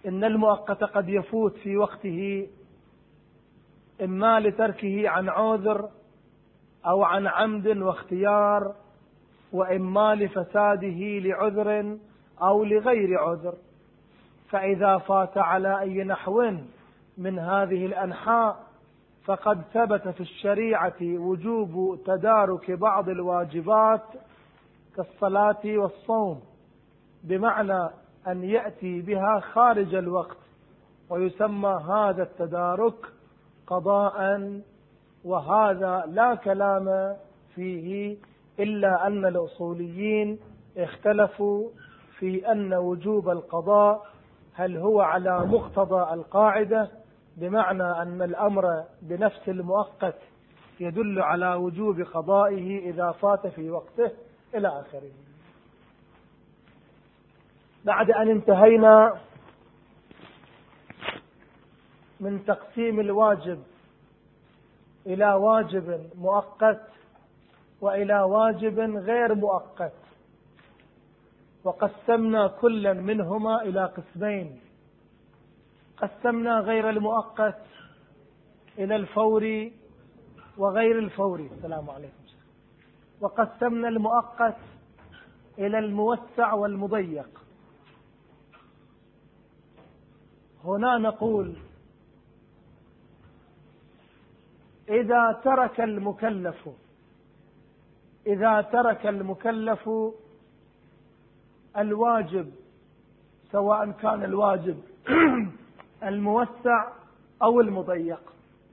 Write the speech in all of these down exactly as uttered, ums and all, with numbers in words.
إن المؤقت قد يفوت في وقته إما لتركه عن عذر أو عن عمد واختيار، وإما لفساده لعذر أو لغير عذر. فإذا فات على أي نحو من هذه الأنحاء فقد ثبت في الشريعة وجوب تدارك بعض الواجبات كالصلاة والصوم، بمعنى أن يأتي بها خارج الوقت، ويسمى هذا التدارك قضاء، وهذا لا كلام فيه، إلا أن الأصوليين اختلفوا في أن وجوب القضاء هل هو على مقتضى القاعدة، بمعنى أن الأمر بنفس المؤقت يدل على وجوب قضائه إذا فات في وقته إلى آخره. بعد أن انتهينا من تقسيم الواجب إلى واجب مؤقت وإلى واجب غير مؤقت، وقسمنا كلا منهما إلى قسمين. قسمنا غير المؤقت إلى الفوري وغير الفوري، السلام عليكم، وقسمنا المؤقت إلى الموسع والمضيق. هنا نقول إذا ترك المكلف إذا ترك المكلف الواجب، سواء كان الواجب الموسع أو المضيق،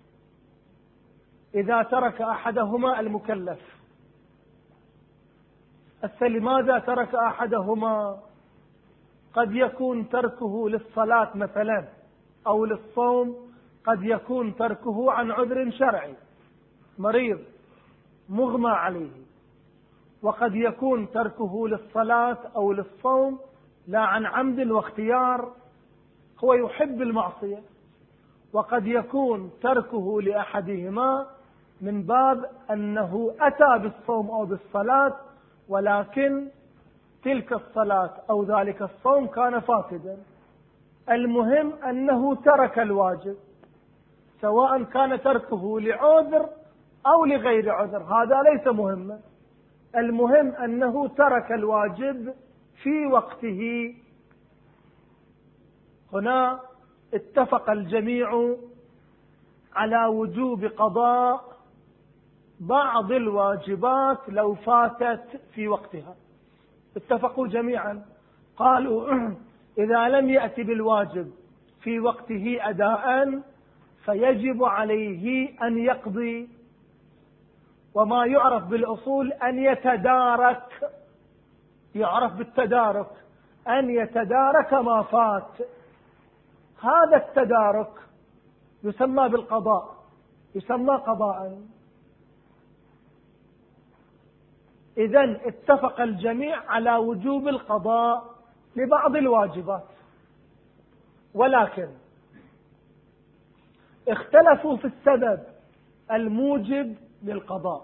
إذا ترك أحدهما المكلف، لماذا ترك أحدهما؟ قد يكون تركه للصلاة مثلا أو للصوم، قد يكون تركه عن عذر شرعي، مريض مغمى عليه، وقد يكون تركه للصلاة أو للصوم لا عن عمد واختيار، هو يحب المعصية، وقد يكون تركه لأحدهما من باب أنه أتى بالصوم أو بالصلاة، ولكن تلك الصلاة أو ذلك الصوم كان فاسدا. المهم أنه ترك الواجب، سواء كان تركه لعذر أو لغير عذر، هذا ليس مهما. المهم أنه ترك الواجب في وقته. هنا اتفق الجميع على وجوب قضاء بعض الواجبات لو فاتت في وقتها. اتفقوا جميعا، قالوا إذا لم يأتي بالواجب في وقته أداء فيجب عليه أن يقضي، وما يعرف بالأصول أن يتدارك، يعرف بالتدارك أن يتدارك ما فات. هذا التدارك يسمى بالقضاء، يسمى قضاء. إذن اتفق الجميع على وجوب القضاء لبعض الواجبات، ولكن اختلفوا في السبب الموجب للقضاء.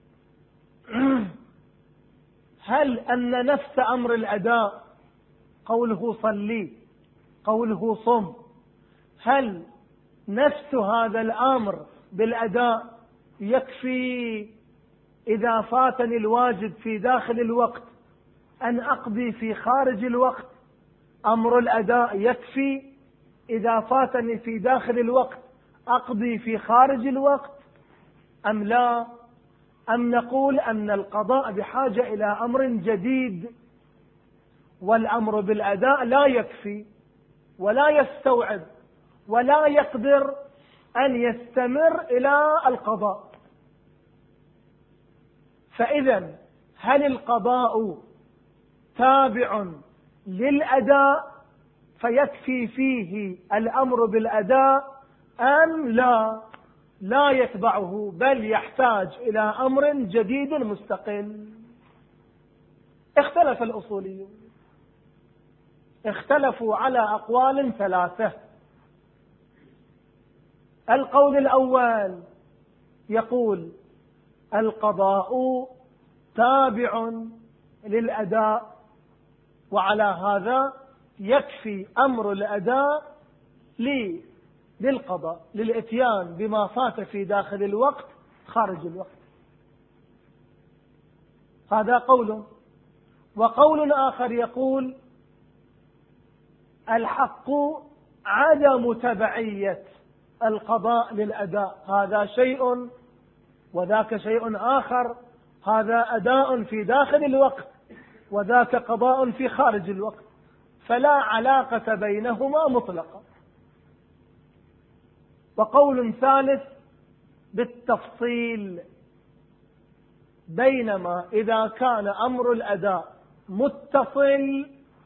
هل أن نفس أمر الأداء، قوله صلي، قوله صم، هل نفس هذا الأمر بالأداء يكفي إذا فاتني الواجب في داخل الوقت أن أقضي في خارج الوقت؟ أمر الأداء يكفي إذا فاتني في داخل الوقت أقضي في خارج الوقت أم لا؟ أم نقول أن القضاء بحاجة إلى أمر جديد، والأمر بالأداء لا يكفي ولا يستوعب ولا يقدر أن يستمر إلى القضاء؟ فإذا هل القضاء تابع للأداء فيكفي فيه الأمر بالأداء أم لا؟ لا يتبعه، بل يحتاج إلى أمر جديد مستقل. اختلف الأصوليون، اختلفوا على أقوال ثلاثة. القول الأول يقول القضاء تابع للأداء، وعلى هذا يكفي أمر الأداء للقضاء، للإتيان بما فات في داخل الوقت خارج الوقت. هذا قول. وقول آخر يقول الحق عدم تبعية القضاء للأداء، هذا شيء وذاك شيء آخر، هذا أداء في داخل الوقت وذاك قضاء في خارج الوقت، فلا علاقة بينهما مطلقا. وقول ثالث بالتفصيل، بينما إذا كان أمر الأداء متصل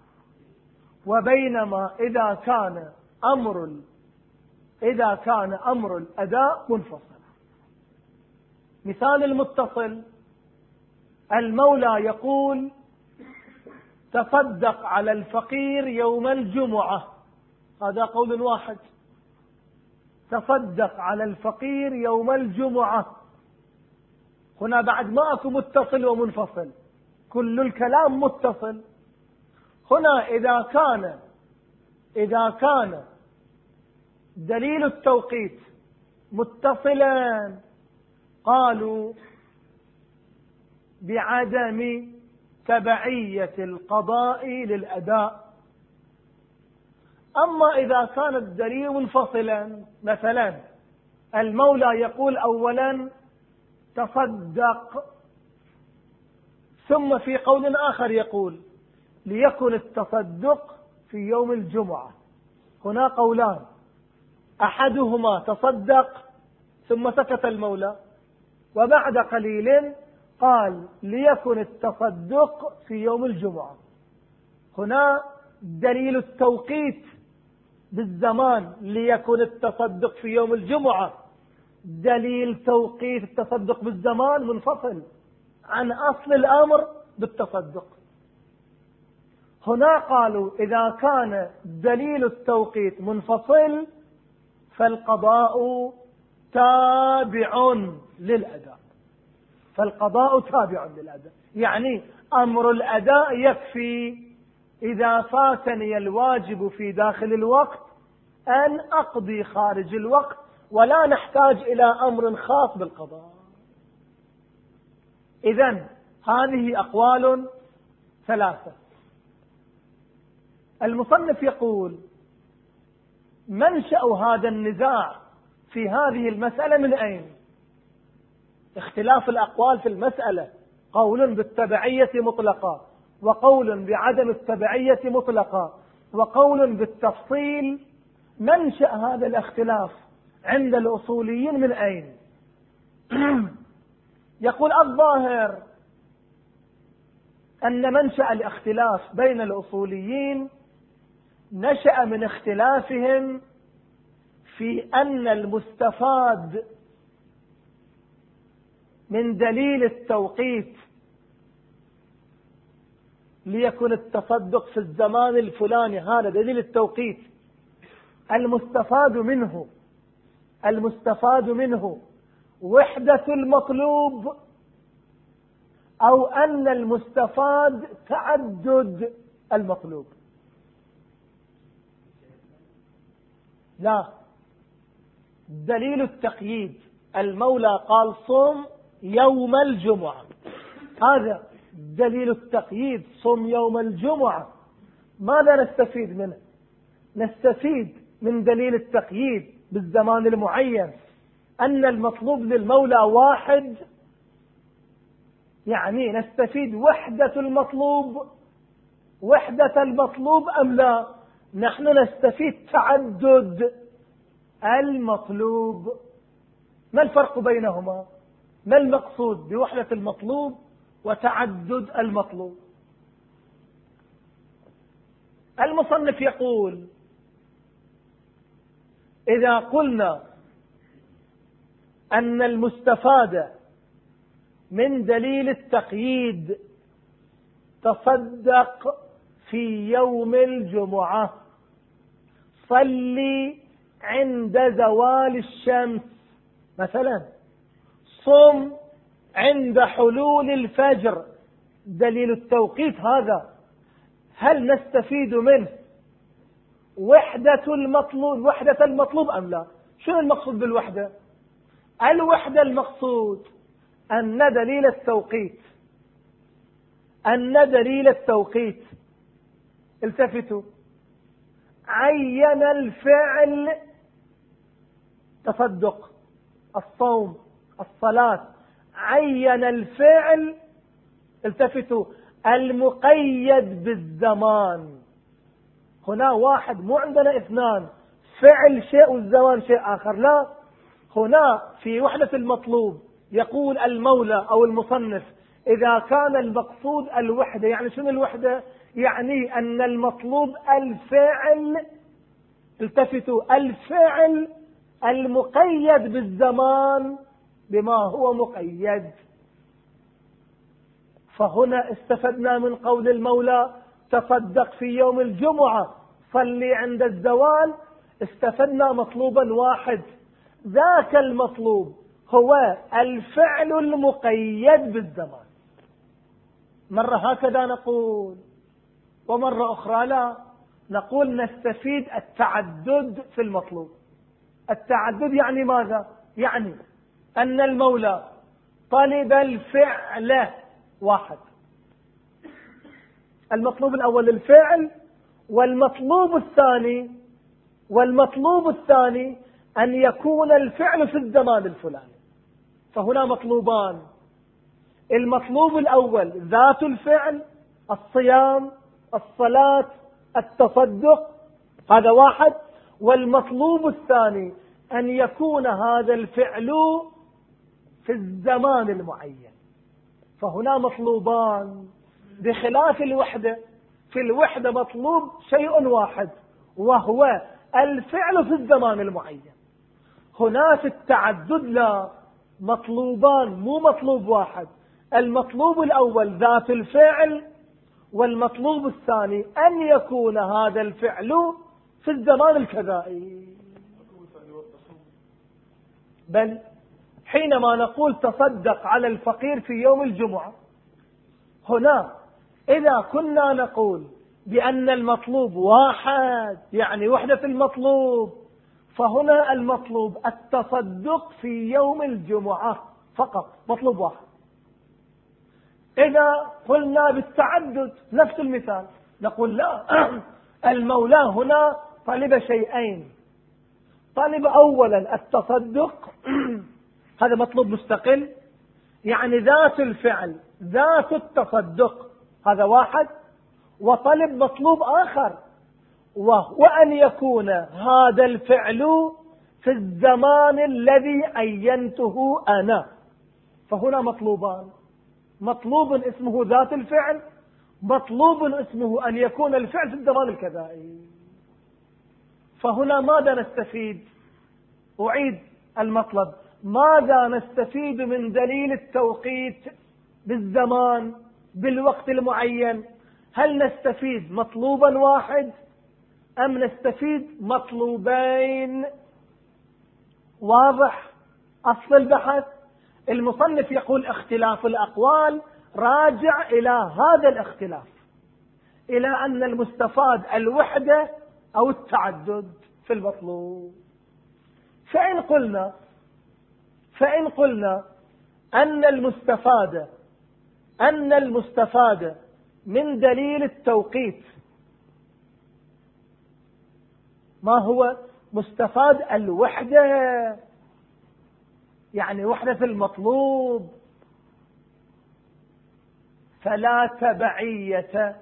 وبينما إذا كان أمر إذا كان أمر الأداء منفصل. مثال المتصل: المولى يقول تصدق على الفقير يوم الجمعة، هذا قول واحد. تصدق على الفقير يوم الجمعة، هنا بعد ما أكو متصل ومنفصل، كل الكلام متصل. هنا إذا كان إذا كان دليل التوقيت متصلا قالوا بعدم تبعية القضاء للأداء. أما إذا كان الدليل منفصلا، مثلا المولى يقول أولا تصدق، ثم في قول آخر يقول ليكن التصدق في يوم الجمعة، هنا قولان، أحدهما تصدق ثم سكت المولى، وبعد قليل قال ليكن التصدق في يوم الجمعة. هنا دليل التوقيت بالزمان ليكن التصدق في يوم الجمعة، دليل توقيت التصدق بالزمان منفصل عن أصل الأمر بالتصدق. هنا قالوا إذا كان دليل التوقيت منفصل فالقضاء تابع للأداء، فالقضاء تابع للأداء، يعني أمر الأداء يكفي إذا فاتني الواجب في داخل الوقت أن أقضي خارج الوقت، ولا نحتاج إلى أمر خاص بالقضاء. إذن هذه أقوال ثلاثة. المصنف يقول منشأ هذا النزاع في هذه المسألة من أين؟ اختلاف الأقوال في المسألة، قول بالتبعية مطلقا وقول بعدم التبعية مطلقا وقول بالتفصيل. منشأ هذا الاختلاف عند الأصوليين من أين؟ يقول الظاهر أن منشأ الاختلاف بين الأصوليين نشأ من اختلافهم في أن المستفاد من دليل التوقيت ليكن التصدق في الزمان الفلاني، هذا دليل التوقيت، المستفاد منه المستفاد منه وحدة المطلوب، أو أن المستفاد تعدد المطلوب؟ لا، دليل التقييد، المولى قال صم يوم الجمعة، هذا دليل التقييد، صم يوم الجمعة. ماذا نستفيد منه؟ نستفيد من دليل التقييد بالزمان المعين أن المطلوب للمولى واحد، يعني نستفيد وحدة المطلوب وحدة المطلوب أم لا؟ نحن نستفيد تعدد المطلوب. ما الفرق بينهما؟ ما المقصود بوحدة المطلوب وتعدد المطلوب؟ المصنف يقول إذا قلنا أن المستفاد من دليل التقييد تصدق في يوم الجمعة، صلي عند زوال الشمس مثلا، صم عند حلول الفجر، دليل التوقيت هذا، هل نستفيد منه وحدة المطلوب وحدة المطلوب أم لا؟ شنو المقصود بالوحدة؟ الوحدة المقصود أن دليل التوقيت أن دليل التوقيت التفتوا عين الفعل، تصدق، الصوم، الصلاة، عين الفعل، التفتوا، المقيد بالزمان. هنا واحد، مو عندنا اثنان، فعل شيء والزمان شيء آخر، لا، هنا في وحدة المطلوب يقول المولى أو المصنف إذا كان المقصود الوحدة. يعني شنو الوحدة؟ يعني أن المطلوب الفعل، التفتوا، الفعل المقيد بالزمان بما هو مقيد. فهنا استفدنا من قول المولى تصدق في يوم الجمعة، صلي عند الزوال، استفدنا مطلوبا واحد، ذاك المطلوب هو الفعل المقيد بالزمان. مرة هكذا نقول، ومرة أخرى لا، نقول نستفيد التعدد في المطلوب. التعدد يعني ماذا؟ يعني أن المولى طلب الفعل واحد، المطلوب الأول الفعل، والمطلوب الثاني والمطلوب الثاني أن يكون الفعل في الزمان الفلاني. فهنا مطلوبان، المطلوب الأول ذات الفعل، الصيام، الصلاة، التصدق، هذا واحد، والمطلوب الثاني أن يكون هذا الفعل في الزمان المعين. فهنا مطلوبان بخلاف الوحدة. في الوحدة مطلوب شيء واحد وهو الفعل في الزمان المعين. هنا في التعدد لا، مطلوبان مو مطلوب واحد، المطلوب الأول ذات الفعل، والمطلوب الثاني أن يكون هذا الفعل في الزمان الكذائي. بل حينما نقول تصدق على الفقير في يوم الجمعة، هنا إذا كنا نقول بأن المطلوب واحد، يعني وحدة المطلوب، فهنا المطلوب التصدق في يوم الجمعة فقط، مطلوب واحد. إذا قلنا بالتعدد نفس المثال، نقول لا، المولى هنا طلب شيئين، طلب أولا التصدق هذا مطلوب مستقل، يعني ذات الفعل ذات التصدق هذا واحد، وطلب مطلوب آخر وهو أن يكون هذا الفعل في الزمان الذي عينته أنا. فهنا مطلوبان، مطلوب اسمه ذات الفعل، مطلوب اسمه أن يكون الفعل في الزمان الكذائي. فهنا ماذا نستفيد؟ أعيد المطلب، ماذا نستفيد من دليل التوقيت بالزمان بالوقت المعين؟ هل نستفيد مطلوبا واحد أم نستفيد مطلوبين؟ واضح أصل البحث؟ المصنف يقول اختلاف الأقوال راجع إلى هذا الاختلاف، إلى أن المستفاد الوحدة أو التعدد في المطلوب. فإن قلنا فإن قلنا أن المستفاد أن المستفاد من دليل التوقيت ما هو؟ مستفاد الوحدة، يعني وحدة المطلوب، فلا تبعية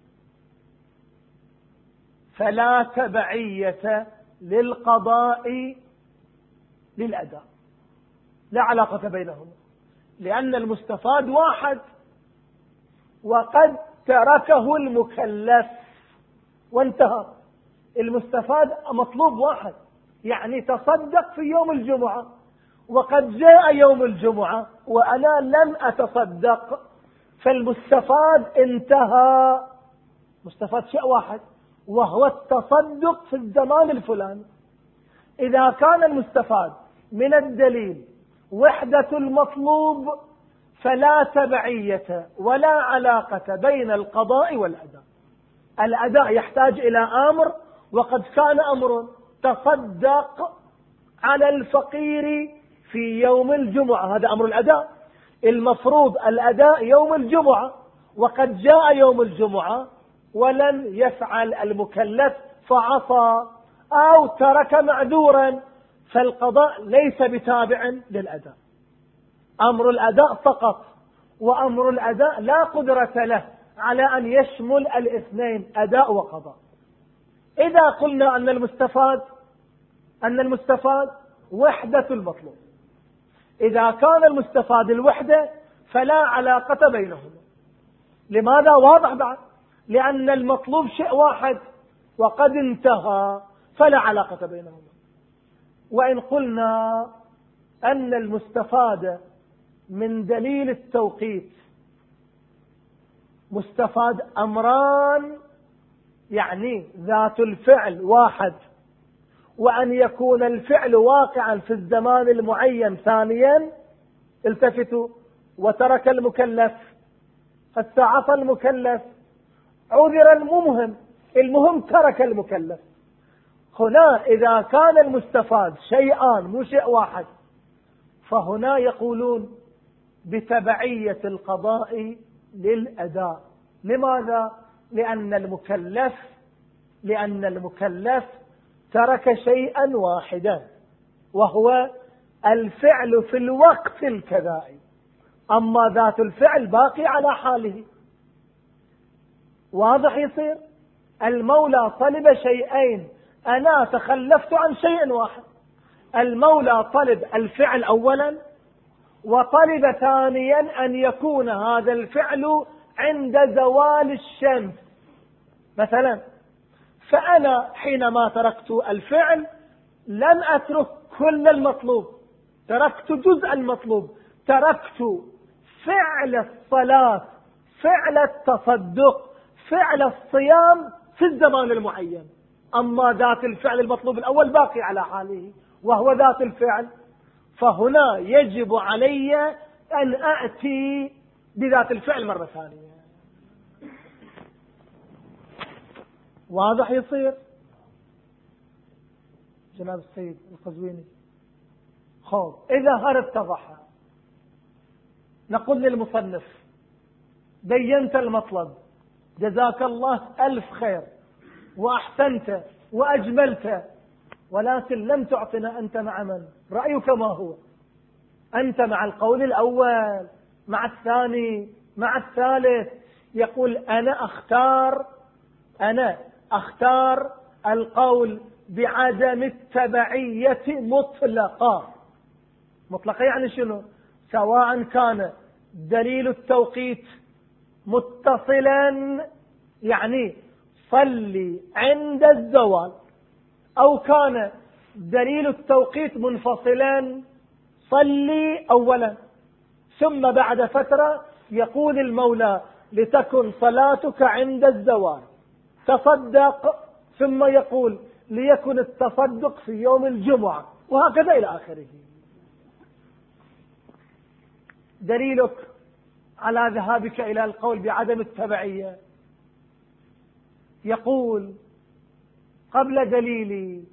فلا تبعية للقضاء للأداء، لا علاقة بينهما، لأن المستفاد واحد وقد تركه المكلف وانتهى. المستفاد مطلوب واحد، يعني تصدق في يوم الجمعة، وقد جاء يوم الجمعة وأنا لم أتصدق، فالمستفاد انتهى، مستفاد شيء واحد وهو التصدق في الزمان الفلاني. إذا كان المستفاد من الدليل وحدة المطلوب فلا تبعية ولا علاقة بين القضاء والأداء. الأداء يحتاج إلى أمر وقد كان أمر تصدق على الفقير في يوم الجمعة، هذا أمر الأداء، المفروض الأداء يوم الجمعة، وقد جاء يوم الجمعة ولم يفعل المكلف فعصى أو ترك معذورا، فالقضاء ليس بتابع للأداء، أمر الأداء فقط، وأمر الأداء لا قدرة له على أن يشمل الاثنين أداء وقضاء. إذا قلنا أن المستفاد أن المستفاد وحدة المطلوب، إذا كان المستفاد الوحدة فلا علاقة بينهما. لماذا؟ واضح بعد، لأن المطلوب شيء واحد وقد انتهى فلا علاقة بينهما. وإن قلنا أن المستفاد من دليل التوقيت مستفاد أمران، يعني ذات الفعل واحد، وأن يكون الفعل واقعا في الزمان المعين ثانيا، التفتوا، وترك المكلف فاستعصى المكلف، عذر المهم، المهم ترك المكلف. هنا إذا كان المستفاد شيئان مو شيء واحد، فهنا يقولون بتبعية القضاء للأداء. لماذا؟ لأن المكلف لأن المكلف ترك شيئا واحدا وهو الفعل في الوقت الكذائي، أما ذات الفعل باقي على حاله. واضح يصير؟ المولى طلب شيئين، أنا تخلفت عن شيء واحد. المولى طلب الفعل أولا، وطلب ثانيا أن يكون هذا الفعل عند زوال الشمس مثلا. فأنا حينما تركت الفعل لم أترك كل المطلوب، تركت جزء المطلوب، تركت فعل الصلاة، فعل التصدق، فعل الصيام في الزمان المعين، أما ذات الفعل المطلوب الأول باقي على حاله وهو ذات الفعل. فهنا يجب علي أن أأتي بذات الفعل مرة ثانية. واضح يصير جناب السيد القزويني؟ خب إذا هذا اتضح، نقول للمصنف بينت المطلب، جزاك الله ألف خير وأحسنت وأجملت، ولكن لم تعطنا أنت مع من؟ رأيك ما هو؟ أنت مع القول الأول، مع الثاني، مع الثالث؟ يقول أنا أختار أنا أختار القول بعدم التبعية مطلقا. مطلقا يعني شنو؟ سواء كان دليل التوقيت متصلا، يعني صلي عند الزوال، أو كان دليل التوقيت منفصلا، صلي أولا ثم بعد فترة يقول المولى لتكن صلاتك عند الزوال، تصدق، ثم يقول ليكن التصدق في يوم الجمعة، وهكذا إلى آخره. دليلك على ذهابك إلى القول بعدم التبعية، يقول قبل دليلي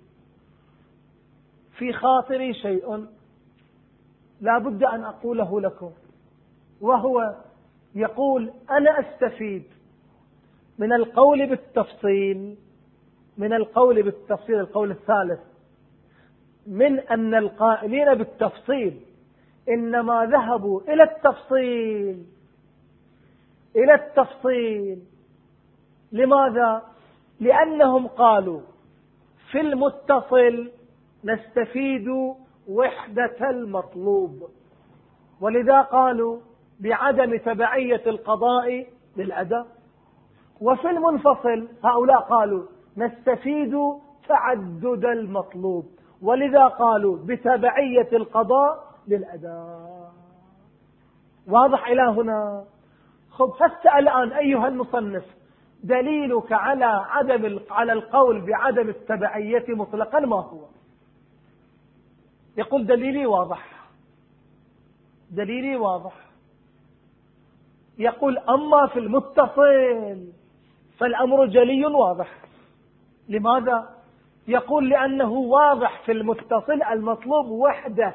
في خاطري شيء لا بد أن أقوله لكم، وهو يقول أنا أستفيد من القول بالتفصيل من القول بالتفصيل القول الثالث، من أن القائلين بالتفصيل إنما ذهبوا إلى التفصيل إلى التفصيل لماذا؟ لأنهم قالوا في المتصل نستفيد وحدة المطلوب، ولذا قالوا بعدم تبعية القضاء للأداء. وفي المنفصل هؤلاء قالوا نستفيد تعدد المطلوب، ولذا قالوا بتبعية القضاء للأداء. واضح إلى هنا؟ خب هسه الآن أيها المصنف، دليلك على عدم على القول بعدم التبعية مطلقا ما هو؟ يقول دليلي واضح دليلي واضح يقول أما في المتصل فالأمر جلي واضح. لماذا؟ يقول لأنه واضح في المتصل المطلوب وحده،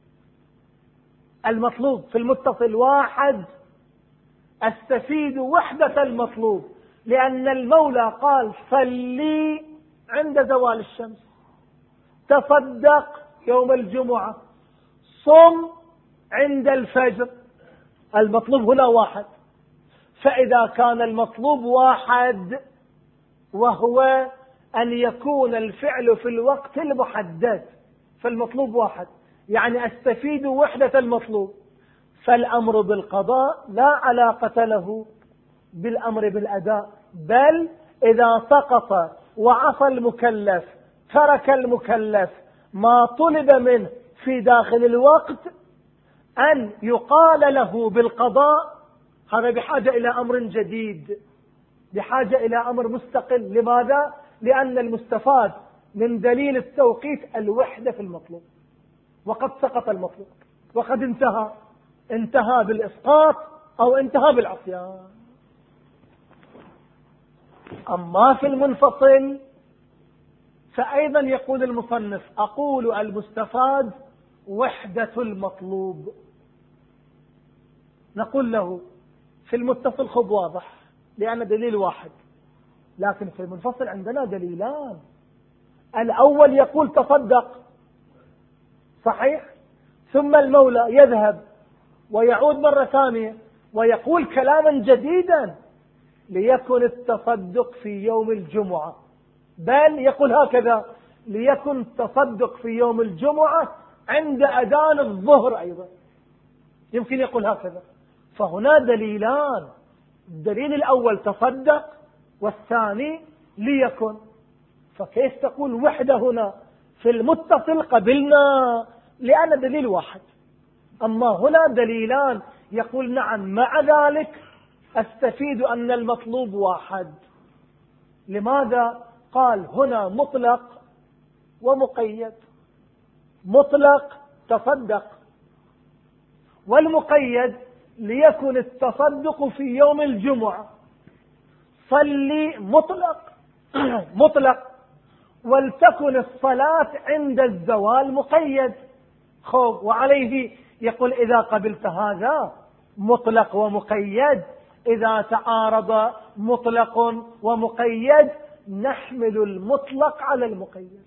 المطلوب في المتصل واحد، استفيد وحدة المطلوب، لأن المولى قال صلي عند زوال الشمس، تصدق يوم الجمعة، صم عند الفجر. المطلوب هنا واحد، فإذا كان المطلوب واحد وهو أن يكون الفعل في الوقت المحدد، فالمطلوب واحد، يعني أستفيد وحدة المطلوب، فالأمر بالقضاء لا علاقة له بالأمر بالأداء، بل إذا سقط وعصى المكلف ترك المكلف ما طلب منه في داخل الوقت أن يقال له بالقضاء، هذا بحاجة إلى أمر جديد، بحاجة إلى أمر مستقل. لماذا؟ لأن المستفاد من دليل التوقيت الوحدة في المطلوب، وقد سقط المطلوب وقد انتهى، انتهى بالإسقاط أو انتهى بالعصيان. أما في المنفصل فأيضا يقول المصنف أقول المستفاد وحدة المطلوب. نقول له في المتصل خب واضح لأن دليل واحد، لكن في المنفصل عندنا دليلان. الأول يقول تصدق، صحيح، ثم المولى يذهب ويعود مرة ثانية ويقول كلاما جديدا، ليكن التصدق في يوم الجمعة، بل يقول هكذا ليكن التصدق في يوم الجمعة عند أذان الظهر أيضا، يمكن يقول هكذا. فهنا دليلان، الدليل الأول تصدق والثاني ليكن، فكيف تقول وحدة هنا؟ في المتصل قبلنا لأن دليل واحد، أما هنا دليلان، يقول نعم مع ذلك أستفيد أن المطلوب واحد. لماذا؟ قال هنا مطلق ومقيد، مطلق تصدق، والمقيد ليكن التصدق في يوم الجمعة، صلي مطلق مطلق، ولتكن الصلاة عند الزوال مقيد. خوف وعليه يقول إذا قبلت هذا مطلق ومقيد، إذا تعارض مطلق ومقيد نحمل المطلق على المقيد،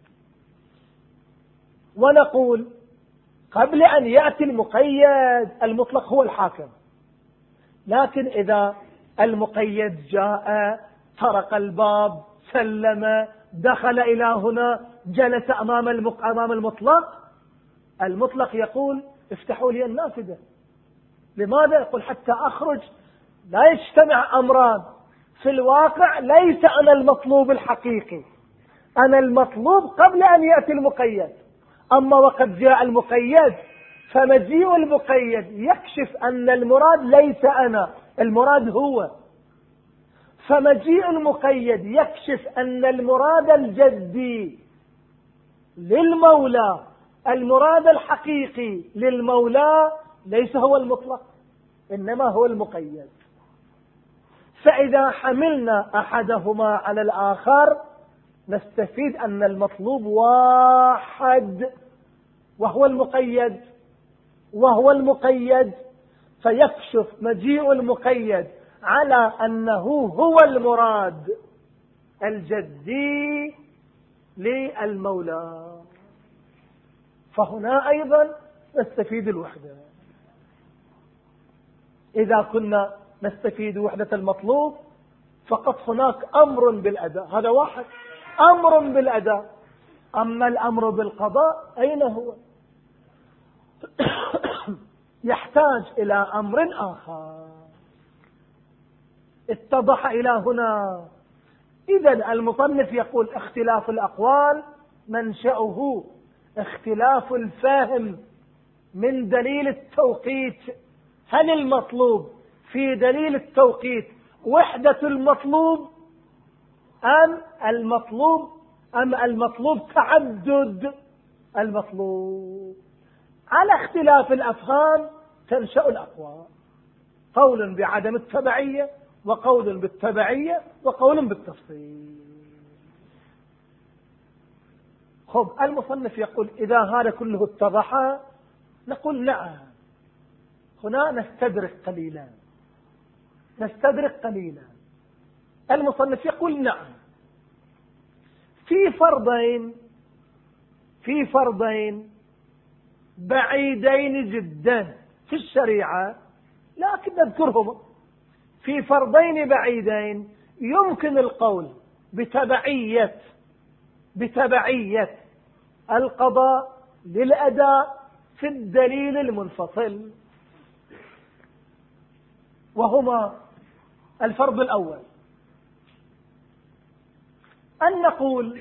ونقول قبل أن يأتي المقيد المطلق هو الحاكم، لكن إذا المقيد جاء طرق الباب سلم دخل إلى هنا جلس أمام أمام المطلق، المطلق يقول افتحوا لي النافذة. لماذا؟ يقول حتى أخرج. لا يجتمع أمران في الواقع، ليس أنا المطلوب الحقيقي، أنا المطلوب قبل أن يأتي المقيد، أما وقد جاء المقيد فمجيء المقيد يكشف أن المراد ليس أنا، المراد هو، فمجيء المقيد يكشف أن المراد الجدي للمولى، المراد الحقيقي للمولى ليس هو المطلق إنما هو المقيد. فإذا حملنا أحدهما على الآخر نستفيد أن المطلوب واحد وهو المقيد وهو المقيد فيكشف مجيء المقيد على أنه هو المراد الجدي للمولى. فهنا أيضا نستفيد الوحدة. إذا كنا نستفيد وحدة المطلوب فقط هناك أمر بالأداء، هذا واحد أمر بالأداء. أما الأمر بالقضاء أين هو؟ يحتاج إلى أمر آخر. اتضح إلى هنا. إذن المصنف يقول اختلاف الأقوال منشأه اختلاف الفهم من دليل التوقيت. هل المطلوب في دليل التوقيت وحدة المطلوب أم المطلوب أم المطلوب تعدد المطلوب؟ على اختلاف الأفهام تنشأ الأقوال، قول بعدم التبعية وقول بالتبعية وقول بالتفصيل. خب المصنف يقول إذا هذا كله اتضح نقول نعم، هنا نستدرك قليلا نستدرك قليلا. المصنف يقول نعم، في فرضين في فرضين بعيدين جدا في الشريعة، لكن نذكرهم. في فرضين بعيدين يمكن القول بتبعية بتبعية القضاء للأداء في الدليل المنفصل، وهما الفرض الأول أن نقول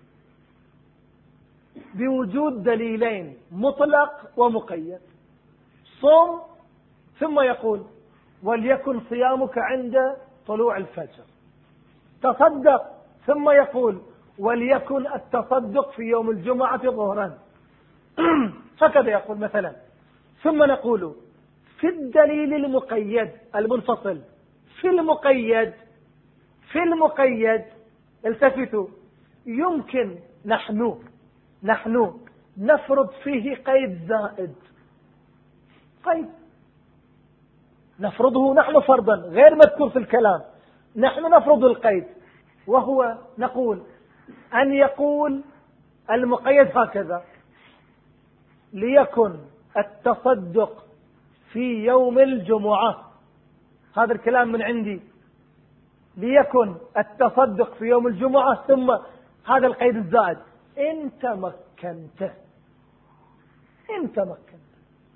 بوجود دليلين مطلق ومقيد، صوم ثم يقول وليكن صيامك عند طلوع الفجر، تصدق ثم يقول وليكن التصدق في يوم الجمعة ظهرا هكذا يقول مثلا. ثم نقول في الدليل المقيد المنفصل في المقيد في المقيد التفتوا، يمكن نحن نحن نفرض فيه قيد زائد، قيد نفرضه نحن فرضا غير مذكور في الكلام، نحن نفرض القيد، وهو نقول أن يقول المقيد هكذا: ليكن التصدق في يوم الجمعة. هذا الكلام من عندي، ليكن التصدق في يوم الجمعة، ثم هذا القيد الزائد: إن تمكنت إن تمكنت.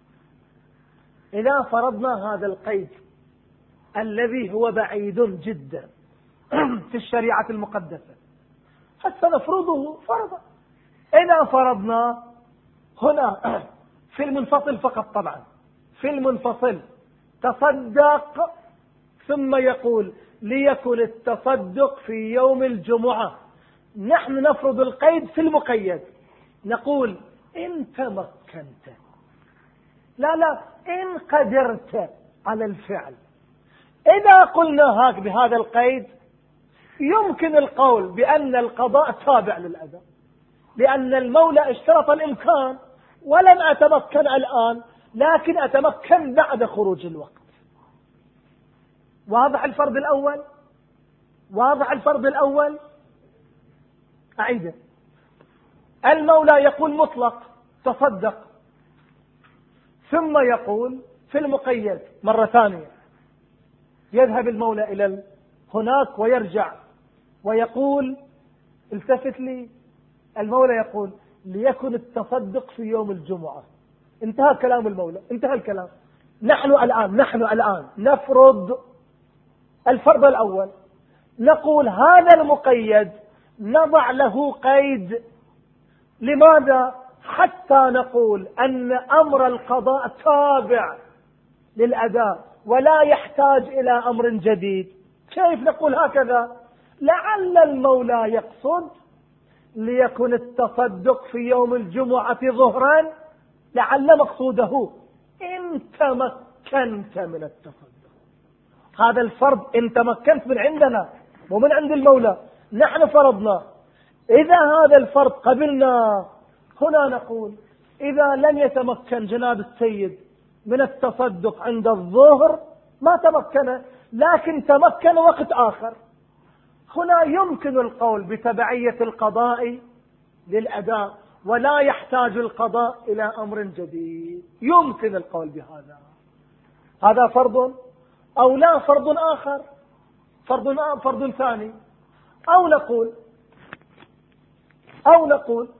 إذا فرضنا هذا القيد الذي هو بعيد جدا في الشريعة المقدسة، حتى نفرضه فرضا. إذا فرضنا هنا في المنفصل فقط، طبعا في المنفصل تصدق ثم يقول ليكن التصدق في يوم الجمعة، نحن نفرض القيد في المقيد، نقول إن تمكنت، لا لا إن قدرت على الفعل. إذا قلنا هاك بهذا القيد يمكن القول بأن القضاء تابع للأداء، لأن المولى اشترط الإمكان، ولم أتمكن الآن لكن أتمكن بعد خروج الوقت. واضح الفرض الأول؟ واضح الفرض الأول؟ أعيده. المولى يقول مطلق تصدق، ثم يقول في المقيد مرة ثانية، يذهب المولى إلى هناك ويرجع ويقول، التفت لي، المولى يقول ليكن التصدق في يوم الجمعة. انتهى كلام المولى، انتهى الكلام. نحن الآن نحن الآن نفرض الفرض الأول، نقول هذا المقيد نضع له قيد. لماذا؟ حتى نقول أن أمر القضاء تابع للأداء ولا يحتاج إلى أمر جديد. كيف نقول هكذا؟ لعل المولى يقصد ليكن التصدق في يوم الجمعة ظهرا، لعل مقصوده إن تمكنت من التصدق. هذا الفرض إن تمكنت من عندنا مو من عند المولى، نحن فرضنا. إذا هذا الفرض قبلنا، هنا نقول إذا لم يتمكن جناب السيد من التصدق عند الظهر ما تمكن، لكن تمكن وقت آخر، هنا يمكن القول بتبعية القضاء للأداء ولا يحتاج القضاء إلى أمر جديد. يمكن القول بهذا. هذا فرض. أو لا فرض آخر، فرض آخر فرض ثاني. أو نقول أو نقول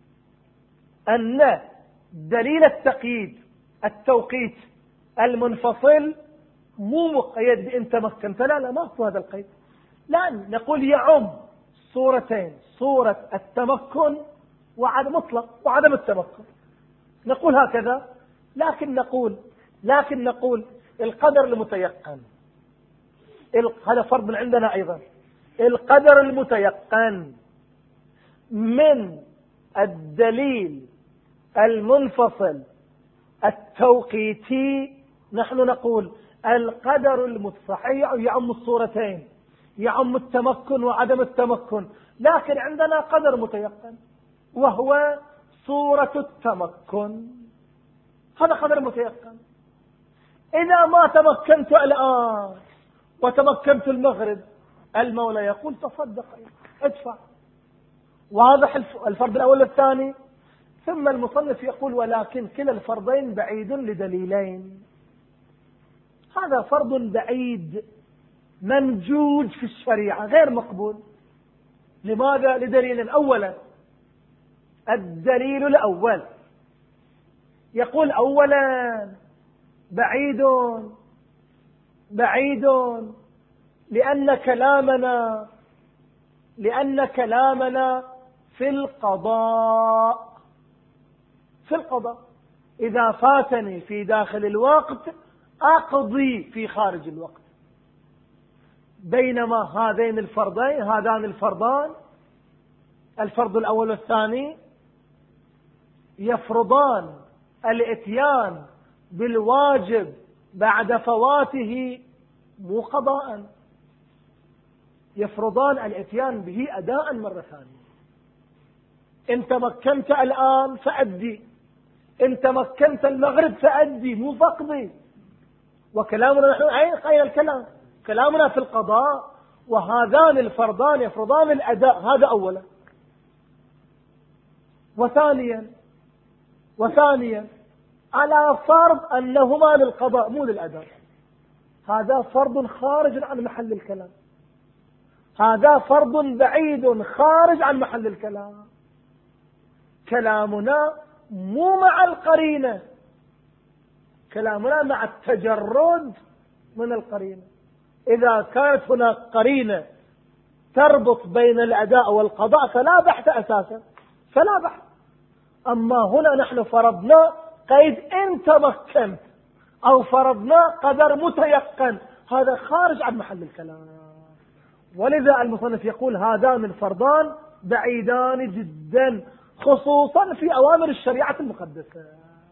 أن دليل التقييد التوقيت المنفصل مو مقيد بإن تمكنت، لا لا ما هو هذا القيد، لا نقول يعم صورتين: صورة التمكن وعدم مطلق وعدم التمكن. نقول هكذا، لكن نقول لكن نقول القدر المتيقن، هذا فرض من عندنا أيضا، القدر المتيقن من الدليل المنفصل التوقيتي، نحن نقول القدر المتصحيح يعم الصورتين، يعم التمكن وعدم التمكن، لكن عندنا قدر متيقن وهو صورة التمكن، هذا قدر متيقن. إذا ما تمكنت الآن وتمكنت المغرب، المولى يقول تصدق ادفع. واضح الفرض الأول والثاني. ثم المصنف يقول ولكن كلا الفرضين بعيد لدليلين. هذا فرض بعيد منجوج في الشريعة غير مقبول. لماذا؟ لدليل. أولا الدليل الأول يقول أولا بعيد بعيد لأن كلامنا لأن كلامنا في القضاء في القضاء إذا فاتني في داخل الوقت أقضي في خارج الوقت. بينما هذين الفرضين هذان الفرضان الفرض الأول والثاني يفرضان الاتيان بالواجب بعد فواته مو قضاء، يفرضان الاتيان به أداء مرة ثانية. إن تمكنت الآن فأدي، إن تمكنت المغرب فأدي، مو فقضي. وكلامنا نحن أين الكلام؟ كلامنا في القضاء. وهذان الفرضان يفرضان الأداء، هذا أولا. وثانيا وثانيا على فرض أنهما للقضاء مو للأداء، هذا فرض خارج عن محل الكلام، هذا فرض بعيد خارج عن محل الكلام. كلامنا مو مع القرينة، كلامنا مع التجرد من القرينة. إذا كانت هناك قرينة تربط بين الأداء والقضاء فلا بحث أساسا، فلا بحث. أما هنا نحن فرضنا قيد إن تمكنت، أو فرضنا قدر متيقن، هذا خارج عن محل الكلام. ولذا المصنف يقول هذان الفرضان بعيدان جدا، خصوصا في أوامر الشريعة المقدسة.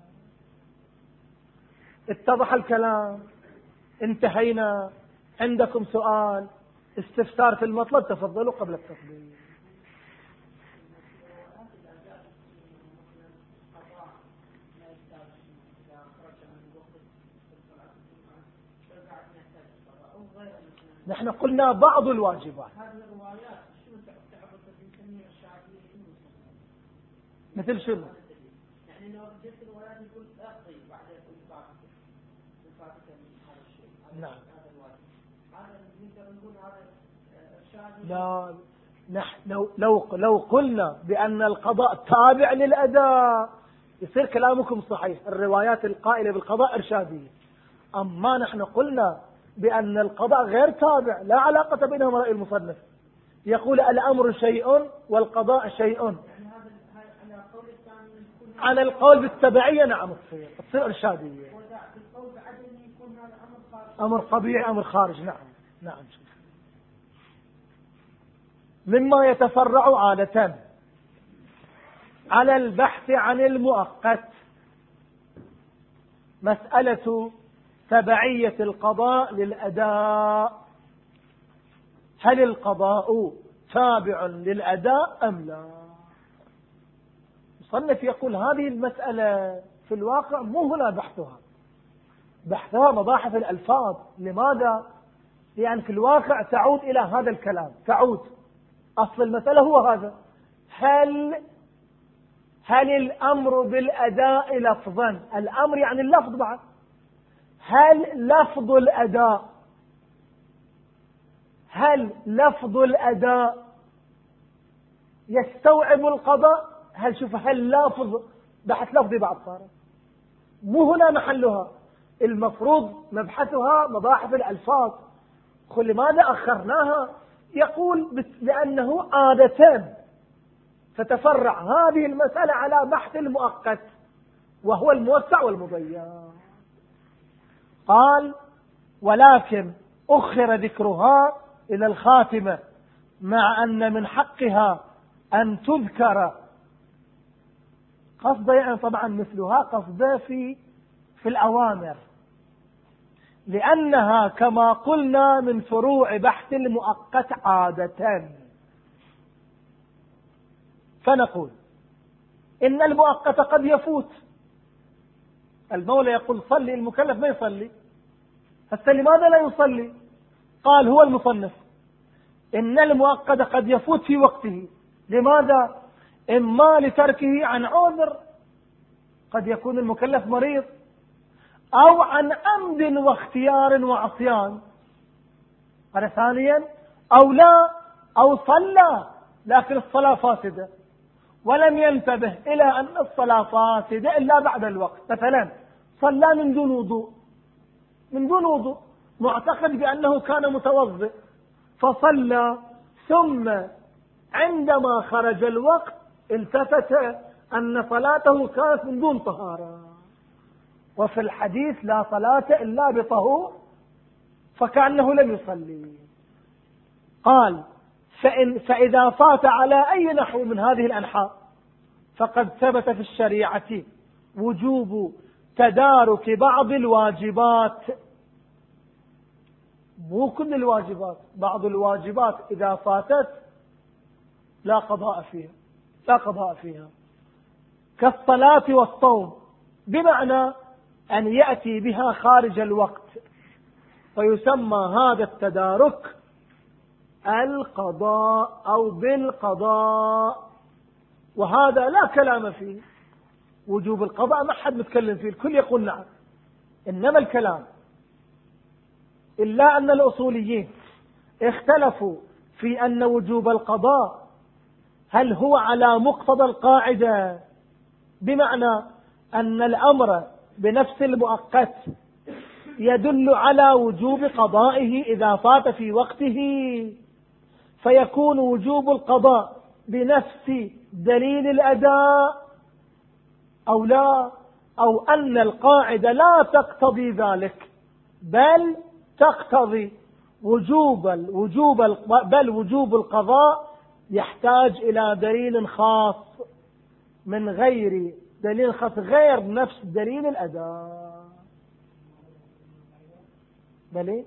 اتضح الكلام؟ انتهينا. عندكم سؤال استفسار في المطلب تفضلوا قبل التفضيل. نحن قلنا بعض الواجبات مثل شنو؟ يعني لو جبت الولاد يقول اقضي بعد الفاتحه هذا الشيء. نعم. هذا الواجب. هذا نقدر نقول هذا ارشاد. لا، نحن لو لو لو قلنا بأن القضاء تابع للأداء يصير كلامكم صحيح، الروايات القائلة بالقضاء إرشادية. أما نحن قلنا بأن القضاء غير تابع، لا علاقة بينهما. رأي المصنف يقول الأمر شيء والقضاء شيء. على القول بالتبعية نعم تصير تصير إرشادية. أمر طبيعي أمر خارج. نعم نعم. مما يتفرع عادة على البحث عن المؤقت مسألة تبعية القضاء للأداء. هل القضاء تابع للأداء أم لا؟ المصنف يقول هذه المسألة في الواقع مو هنا بحثها، بحثها مباحث الألفاظ. لماذا؟ لأن في الواقع تعود إلى هذا الكلام، تعود أصل المسألة هو هذا. هل هل الأمر بالأداء لفظا، الأمر يعني اللفظ بعد، هل لفظ الأداء هل لفظ الأداء يستوعب القضاء؟ هل شوف هل لفظ بحث لفظي بعد صار مو هنا محلها، المفروض مبحثها مباحث الألفاظ. خل لماذا أخرناها؟ يقول لأنه عادة تتفرع هذه المسألة على بحث المؤقت وهو الموسع والمضيق. قال ولكن أخر ذكرها إلى الخاتمة مع أن من حقها أن تذكر قصد، يعني طبعا مثلها قصد في في الأوامر، لأنها كما قلنا من فروع بحث المؤقت عادة. فنقول إن المؤقت قد يفوت. المولى يقول صلي، المكلف ما يصلي. هسه لماذا لا يصلي؟ قال هو المصنف إن المؤقت قد يفوت في وقته. لماذا؟ إما لتركه عن عذر، قد يكون المكلف مريض، أو عن عمد واختيار وعصيان، هذا ثانيا، أو لا، أو صلى لكن الصلاة فاسدة ولم ينتبه إلى أن الصلاة فاسدة إلا بعد الوقت. مثلا صلى من دون وضوء، من دون وضوء معتقد بأنه كان متوضئ، فصلى، ثم عندما خرج الوقت التفت أن صلاته كانت من دون طهارة، وفي الحديث لا صلاة إلا بطهور، فكأنه لم يصلي. قال فإن فإذا فات على أي نحو من هذه الأنحاء فقد ثبت في الشريعة وجوب تدارك بعض الواجبات، مو كل الواجبات، بعض الواجبات إذا فاتت لا قضاء فيها، لا قضاء فيها، كالصلاة والصوم، بمعنى أن يأتي بها خارج الوقت، ويسمى هذا التدارك القضاء أو بالقضاء، وهذا لا كلام فيه. وجوب القضاء ما حد متكلم فيه، الكل يقول نعم. إنما الكلام إلا أن الأصوليين اختلفوا في أن وجوب القضاء هل هو على مقتضى القاعدة، بمعنى أن الأمر بنفس المؤقت يدل على وجوب قضائه إذا فات في وقته، فيكون وجوب القضاء بنفس دليل الأداء، أو لا، أو أن القاعدة لا تقتضي ذلك، بل تقتضي وجوب الوجوب بل وجوب القضاء يحتاج إلى دليل خاص من غير دليل خاص غير نفس دليل الأداء. بل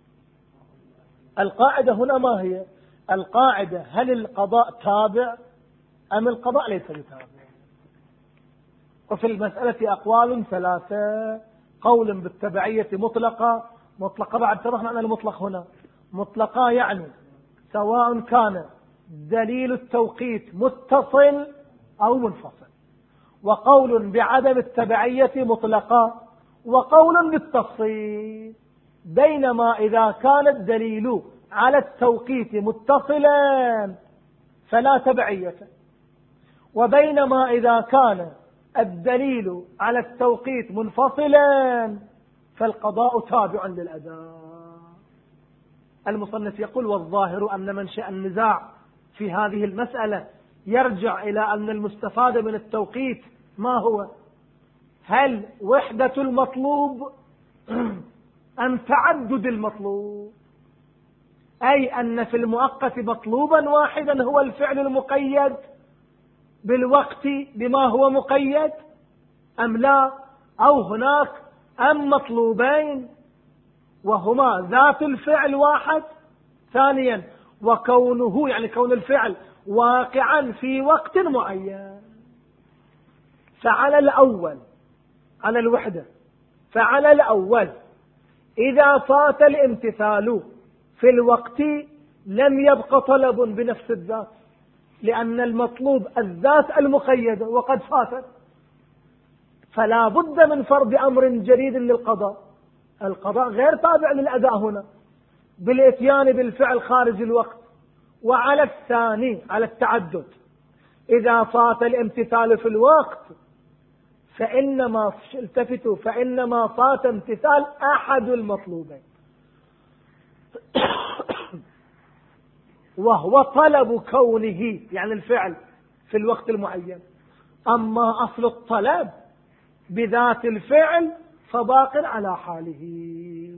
القاعدة هنا ما هي؟ القاعدة هل القضاء تابع أم القضاء ليس بتابع؟ وفي المسألة أقوال ثلاثة: قول بالتبعية مطلقة، مطلقة بعد شرحنا أن المطلق هنا مطلقة يعني سواء كان دليل التوقيت متصل أو منفصل، وقول بعدم التبعية مطلقة، وقول بالتفصيل. بينما إذا كان الدليل على التوقيت متصلا فلا تبعية، وبينما إذا كان الدليل على التوقيت منفصلا فالقضاء تابع للأداء. المصنف يقول: والظاهر أن منشأ النزاع في هذه المسألة يرجع إلى أن المستفاد من التوقيت ما هو؟ هل وحدة المطلوب أم تعدد المطلوب؟ أي أن في المؤقت مطلوبا واحدا هو الفعل المقيد بالوقت بما هو مقيد أم لا، أو هناك أم مطلوبين وهما ذات الفعل واحد. ثانيا، وكونه يعني كون الفعل واقعا في وقت معين. فعلى الأول على الوحدة فعلى الأول إذا فات الامتثال في الوقت لم يبق طلب بنفس الذات، لأن المطلوب الذات المقيدة وقد فاتت، فلا بد من فرض أمر جديد للقضاء. القضاء غير تابع للأداء هنا بالإتيان بالفعل خارج الوقت. وعلى الثاني على التعدد إذا فات الامتثال في الوقت فإنما التفتوا فإنما فات امتثال أحد المطلوبين وهو طلب كونه يعني الفعل في الوقت المعين. أما أصل الطلب بذات الفعل فباق على حاله.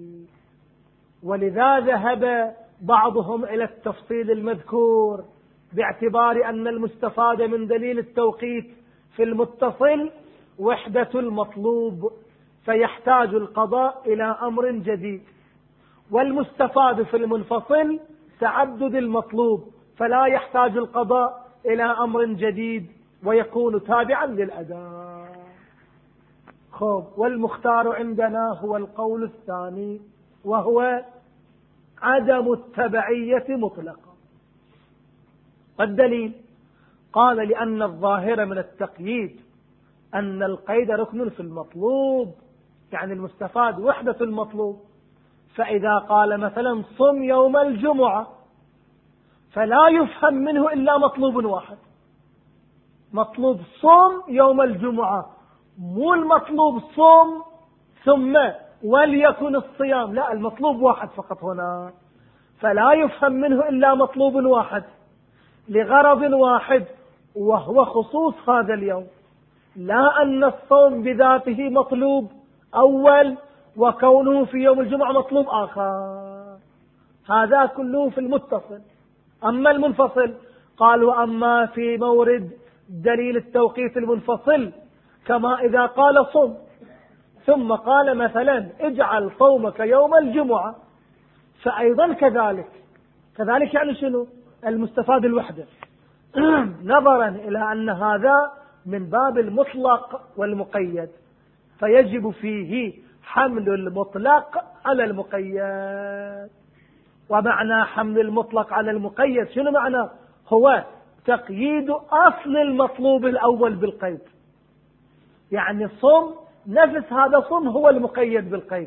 ولذا ذهب بعضهم إلى التفصيل المذكور باعتبار أن المستفاد من دليل التوقيت في المتصل وحدة المطلوب فيحتاج القضاء إلى أمر جديد، والمستفاد في المنفصل تعدد المطلوب فلا يحتاج القضاء إلى أمر جديد. ويكون تابعا للأداء. خب، والمختار عندنا هو القول الثاني، وهو عدم التبعية مطلقا. والدليل قال لأن الظاهر من التقييد أن القيد ركن في المطلوب، يعني المستفاد وحدة المطلوب. فإذا قال مثلا صم يوم الجمعة فلا يفهم منه إلا مطلوب واحد، مطلوب صم يوم الجمعة، مو المطلوب صم ثم وليكن الصيام، لا، المطلوب واحد فقط هنا. فلا يفهم منه إلا مطلوب واحد لغرض واحد، وهو خصوص هذا اليوم، لا أن الصوم بذاته مطلوب أول وكونه في يوم الجمعة مطلوب آخر. هذا كله في المتصل. أما المنفصل قال وأما في مورد دليل التوقيت المنفصل، كما إذا قال صم ثم قال مثلا اجعل صومك يوم الجمعة، فأيضا كذلك كذلك يعني شنو؟ المستفاد الوحدة. نظرا إلى أن هذا من باب المطلق والمقيد، فيجب فيه حمل المطلق على المقيد. ومعنى حمل المطلق على المقيد شنو معنى؟ هو تقييد أصل المطلوب الأول بالقيد، يعني صم نفس هذا صم هو المقيد بالقيد،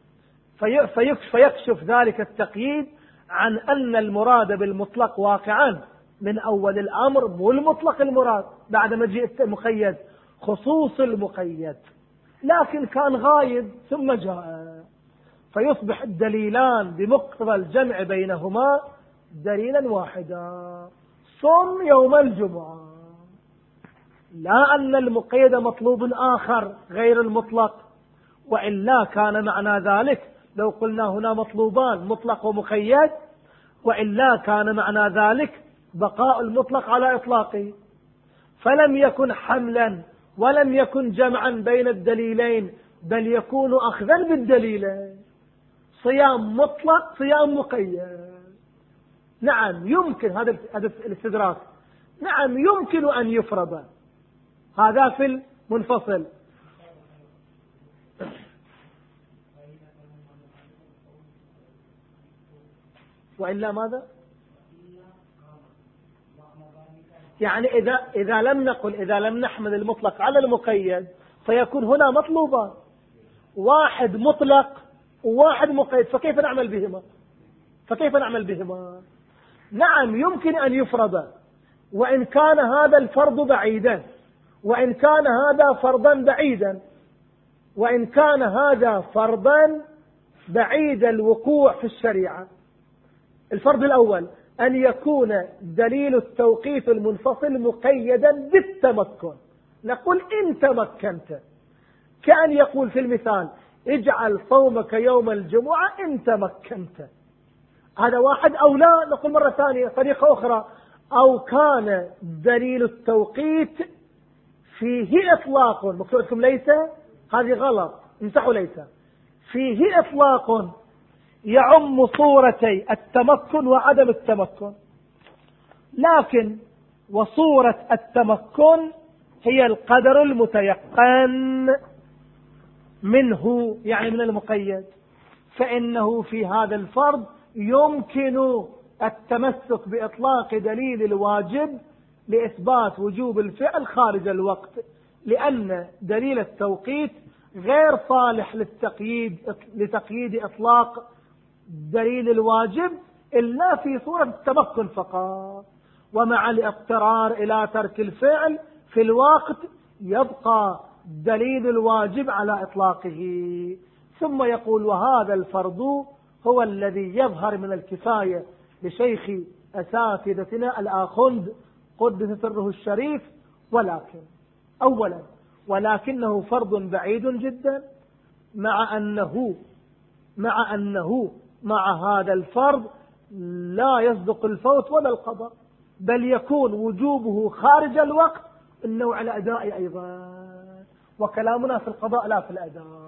فيكشف ذلك التقييد عن أن المراد بالمطلق واقعا من أول الأمر مو المطلق المراد بعد مجيء المقيد، خصوص المقيد، لكن كان غايب ثم جاء، فيصبح الدليلان بمقتضى الجمع بينهما دليلا واحدا، صم يوم الجمعة، لا أن المقيد مطلوب آخر غير المطلق. وإلا كان معنى ذلك لو قلنا هنا مطلوبان مطلق ومقيد، وإلا كان معنى ذلك بقاء المطلق على إطلاقه، فلم يكن حملا ولم يكن جمعا بين الدليلين، بل يكون أخذا بالدليلين، صيام مطلق صيام مقيد. نعم يمكن هذا الاستدراك، نعم يمكن أن يفرض هذا في المنفصل. وإلا ماذا؟ يعني إذا إذا لم نقل إذا لم نحمل المطلق على المقيد فيكون هنا مطلوبان، واحد مطلق وواحد مقيد، فكيف نعمل بهما؟ فكيف نعمل بهما؟ نعم يمكن أن يفرض، وإن كان هذا الفرض بعيدا، وإن كان هذا فرضا بعيدا، وإن كان هذا فرضا بعيد الوقوع في الشريعة. الفرض الأول أن يكون دليل التوقيت المنفصل مقيدا بالتمكن، نقول إن تمكنت، كأن يقول في المثال اجعل صومك يوم الجمعة إن تمكنت، هذا واحد. أو لا، نقول مرة ثانية طريقة أخرى، أو كان دليل التوقيت فيه إطلاق، مكتوبكم ليس، هذه غلط، امسحوا ليس، فيه إطلاق يعم صورتي التمكن وعدم التمكن، لكن وصورة التمكن هي القدر المتيقن منه، يعني من المقيد، فإنه في هذا الفرض يمكن التمسك بإطلاق دليل الواجب لإثبات وجوب الفعل خارج الوقت، لأن دليل التوقيت غير صالح للتقييد لتقييد إطلاق دليل الواجب إلا في صورة التمكن فقط، ومع الاضطرار إلى ترك الفعل في الوقت يبقى دليل الواجب على إطلاقه. ثم يقول وهذا الفرض هو الذي يظهر من الكفاية لشيخ أساتذتنا الآخوند قدس سره الشريف، ولكن أولا ولكنه فرض بعيد جدا، مع أنه مع أنه مع هذا الفرض لا يصدق الفوت ولا القضاء، بل يكون وجوبه خارج الوقت النوع الأداء أيضا، وكلامنا في القضاء لا في الأداء.